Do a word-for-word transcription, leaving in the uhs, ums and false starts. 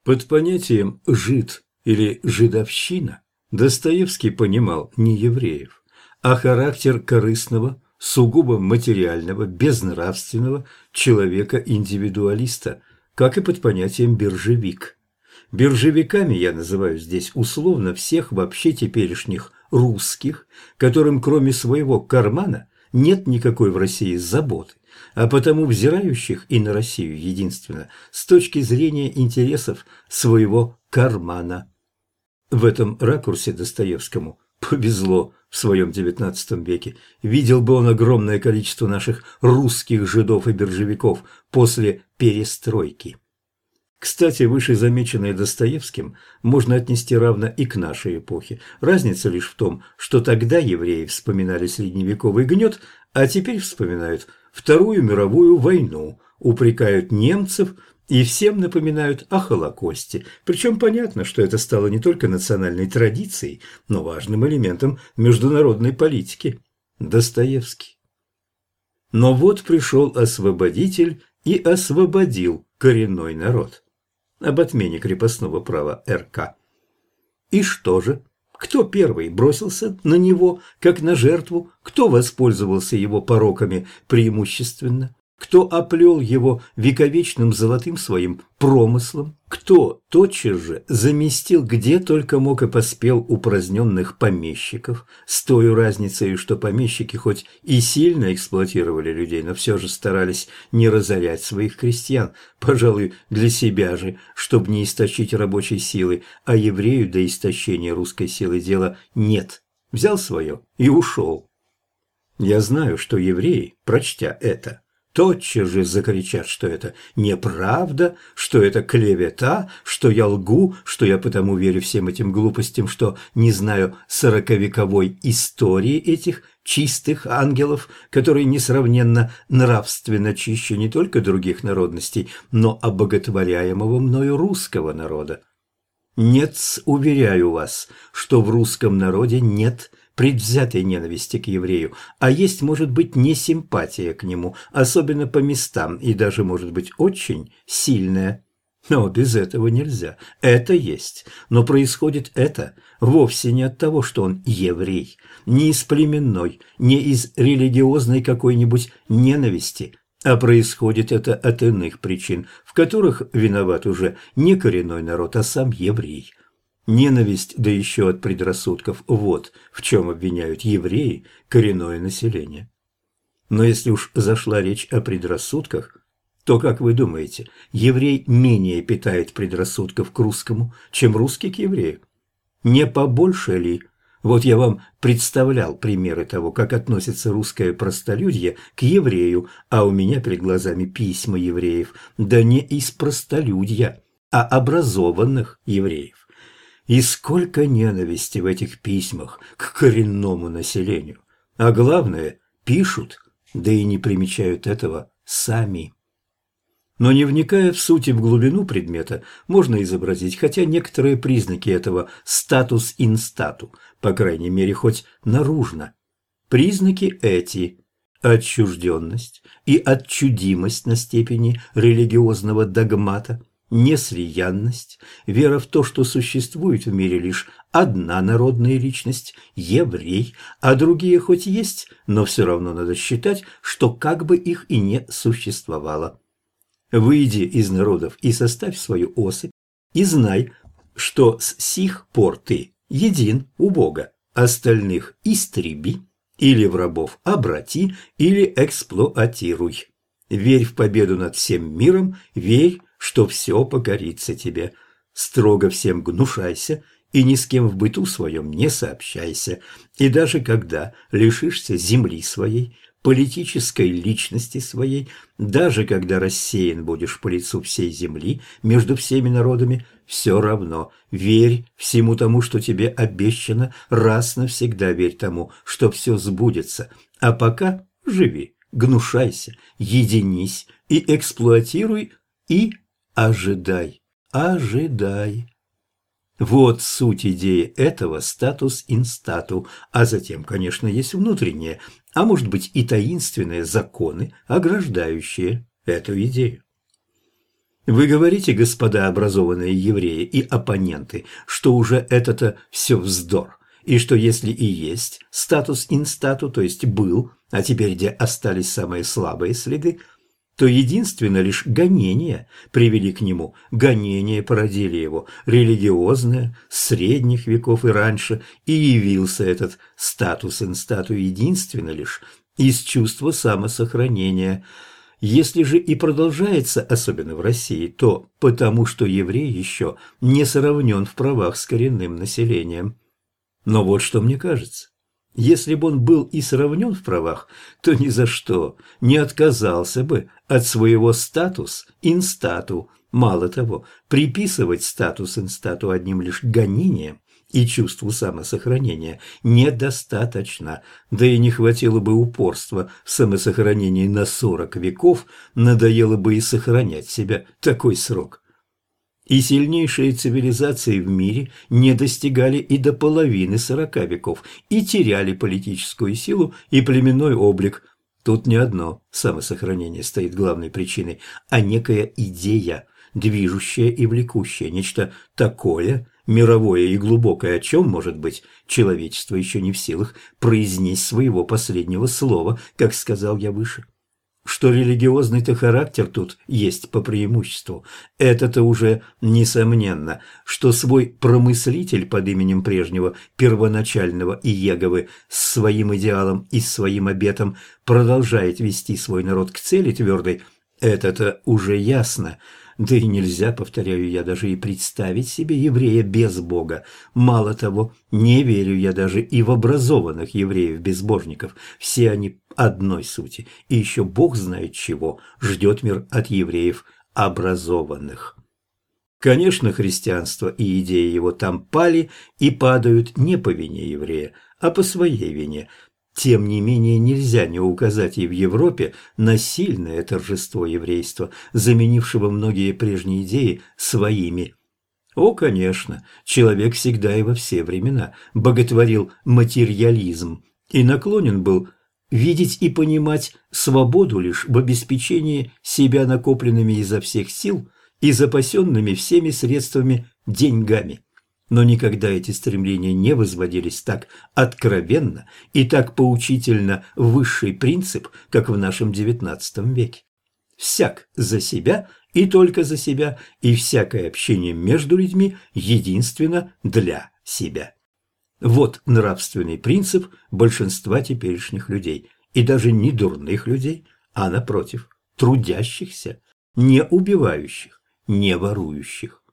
Под понятием «жид» или «жидовщина» Достоевский понимал не евреев, а характер корыстного, сугубо материального, безнравственного человека-индивидуалиста, как и под понятием «биржевик». Биржевиками я называю здесь условно всех вообще теперешних русских, которым кроме своего кармана нет никакой в России заботы, а потому взирающих и на Россию единственно с точки зрения интересов своего кармана. В этом ракурсе Достоевскому повезло в своем девятнадцатом веке. Видел бы он огромное количество наших русских жидов и биржевиков после перестройки. Кстати, вышезамеченное Достоевским можно отнести равно и к нашей эпохе. Разница лишь в том, что тогда евреи вспоминали средневековый гнет, а теперь вспоминают Вторую мировую войну, упрекают немцев и всем напоминают о Холокосте. Причем понятно, что это стало не только национальной традицией, но важным элементом международной политики. Достоевский. Но вот пришел освободитель и освободил коренной народ. Об отмене крепостного права эр ка. И что же? Кто первый бросился на него, как на жертву? Кто воспользовался его пороками преимущественно? Кто оплел его вековечным золотым своим промыслом? Кто тотчас же заместил где только мог и поспел упраздненных помещиков, с той разницей, что помещики хоть и сильно эксплуатировали людей, но все же старались не разорять своих крестьян, пожалуй, для себя же, чтобы не истощить рабочей силы, а еврею до истощения русской силы дела нет. Взял свое и ушел. Я знаю, что евреи, прочтя это, тотчас же закричат, что это неправда, что это клевета, что я лгу, что я потому верю всем этим глупостям, что не знаю сороковековой истории этих чистых ангелов, которые несравненно нравственно чище не только других народностей, но обоготворяемого мною русского народа. Нет, уверяю вас, что в русском народе нет предвзятой ненависти к еврею, а есть, может быть, не симпатия к нему, особенно по местам, и даже, может быть, очень сильная. Но без этого нельзя. Это есть. Но происходит это вовсе не от того, что он еврей, не из племенной, не из религиозной какой-нибудь ненависти, а происходит это от иных причин, в которых виноват уже не коренной народ, а сам еврей. Ненависть, да еще от предрассудков, вот в чем обвиняют евреи коренное население. Но если уж зашла речь о предрассудках, то, как вы думаете, еврей менее питает предрассудков к русскому, чем русский к еврею? Не побольше ли? Вот я вам представлял примеры того, как относится русское простолюдье к еврею, а у меня перед глазами письма евреев, да не из простолюдья, а образованных евреев. И сколько ненависти в этих письмах к коренному населению. А главное, пишут, да и не примечают этого сами. Но не вникая в суть и в глубину предмета, можно изобразить хотя некоторые признаки этого статус ин стату, по крайней мере, хоть наружно. Признаки эти – отчужденность и отчудимость на степени религиозного догмата, неслиянность, вера в то, что существует в мире лишь одна народная личность – еврей, а другие хоть есть, но все равно надо считать, что как бы их и не существовало. Выйди из народов и составь свою особь, и знай, что с сих пор ты един у Бога, остальных истреби, или в рабов обрати, или эксплуатируй. Верь в победу над всем миром, верь, что все покорится тебе. Строго всем гнушайся и ни с кем в быту своем не сообщайся. И даже когда лишишься земли своей, политической личности своей, даже когда рассеян будешь по лицу всей земли между всеми народами, все равно верь всему тому, что тебе обещано, раз навсегда верь тому, что все сбудется. А пока живи, гнушайся, единись и эксплуатируй, и ожидай, ожидай. Вот суть идеи этого статус ин стату, а затем, конечно, есть внутренние, а может быть и таинственные законы, ограждающие эту идею. Вы говорите, господа образованные евреи и оппоненты, что уже это-то все вздор, и что если и есть статус инстату, то есть был, а теперь где остались самые слабые следы, то единственно лишь гонения привели к нему, гонения породили его, религиозное, с средних веков и раньше, и явился этот статус инстату единственно лишь из чувства самосохранения. Если же и продолжается, особенно в России, то потому, что еврей еще не сравнен в правах с коренным населением. Но вот что мне кажется. Если бы он был и сравнен в правах, то ни за что не отказался бы от своего статус инстату. Мало того, приписывать статус инстату одним лишь гонением и чувству самосохранения недостаточно, да и не хватило бы упорства в самосохранении на сорок веков, надоело бы и сохранять себя такой срок. И сильнейшие цивилизации в мире не достигали и до половины сорока веков и теряли политическую силу и племенной облик. Тут не одно самосохранение стоит главной причиной, а некая идея, движущая и влекущая, нечто такое, мировое и глубокое, о чем, может быть, человечество еще не в силах произнести своего последнего слова, как сказал я выше. Что религиозный-то характер тут есть по преимуществу, это-то уже несомненно, что свой промыслитель под именем прежнего первоначального Иеговы с своим идеалом и своим обетом продолжает вести свой народ к цели твердой, это-то уже ясно. Да и нельзя, повторяю я, даже и представить себе еврея без Бога. Мало того, не верю я даже и в образованных евреев-безбожников. Все они одной сути. И еще Бог знает чего ждет мир от евреев образованных. Конечно, христианство и идеи его там пали и падают не по вине еврея, а по своей вине. Тем не менее, нельзя не указать и в Европе на сильное торжество еврейства, заменившего многие прежние идеи своими. О, конечно, человек всегда и во все времена боготворил материализм и наклонен был видеть и понимать свободу лишь в обеспечении себя накопленными изо всех сил и запасенными всеми средствами деньгами. Но никогда эти стремления не возводились так откровенно и так поучительно в высший принцип, как в нашем девятнадцатом веке. Всяк за себя и только за себя, и всякое общение между людьми единственно для себя. Вот нравственный принцип большинства теперешних людей, и даже не дурных людей, а напротив, трудящихся, не убивающих, не ворующих.